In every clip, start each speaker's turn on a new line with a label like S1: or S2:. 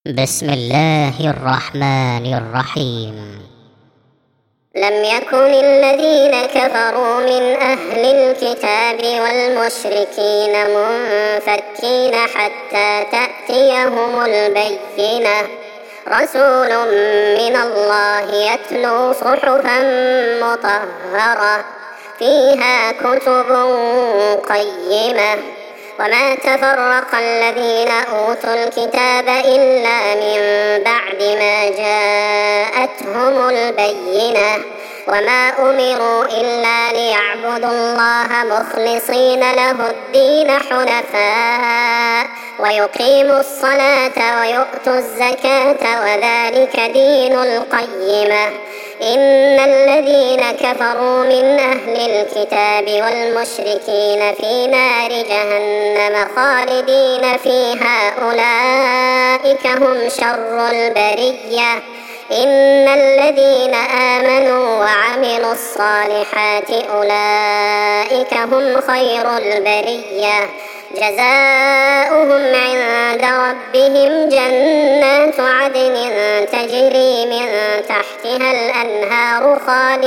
S1: بسم الله الرحمن الرحيم.
S2: لم يكن الذين كفروا من أهل الكتاب والمشركين منفكين حتى تأتيهم البينة، رسول من الله يتلو صحفا مطهرة فيها كتب قيمة. وما تفرق الذين أوتوا الكتاب إلا من بعد ما جاءتهم البينة، وما أمروا إلا ليعبدوا الله مخلصين له الدين حنفاء ويقيموا الصلاة ويؤتوا الزكاة وذلك دين القيمة. إن الذين كفروا من أهل الكتاب والمشركين في نار جهنم خالدين فيها أولئك هم شر البرية. إن الذين آمنوا وعملوا الصالحات أولئك هم خير البرية، جزاؤهم عند ربهم جنات عدن تجري من تحتها الأنهار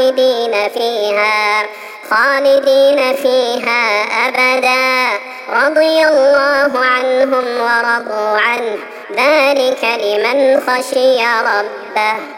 S2: خالدين فيها أبدا، رضي الله عنهم ورضوا عنه، ذلك لمن خشي ربه.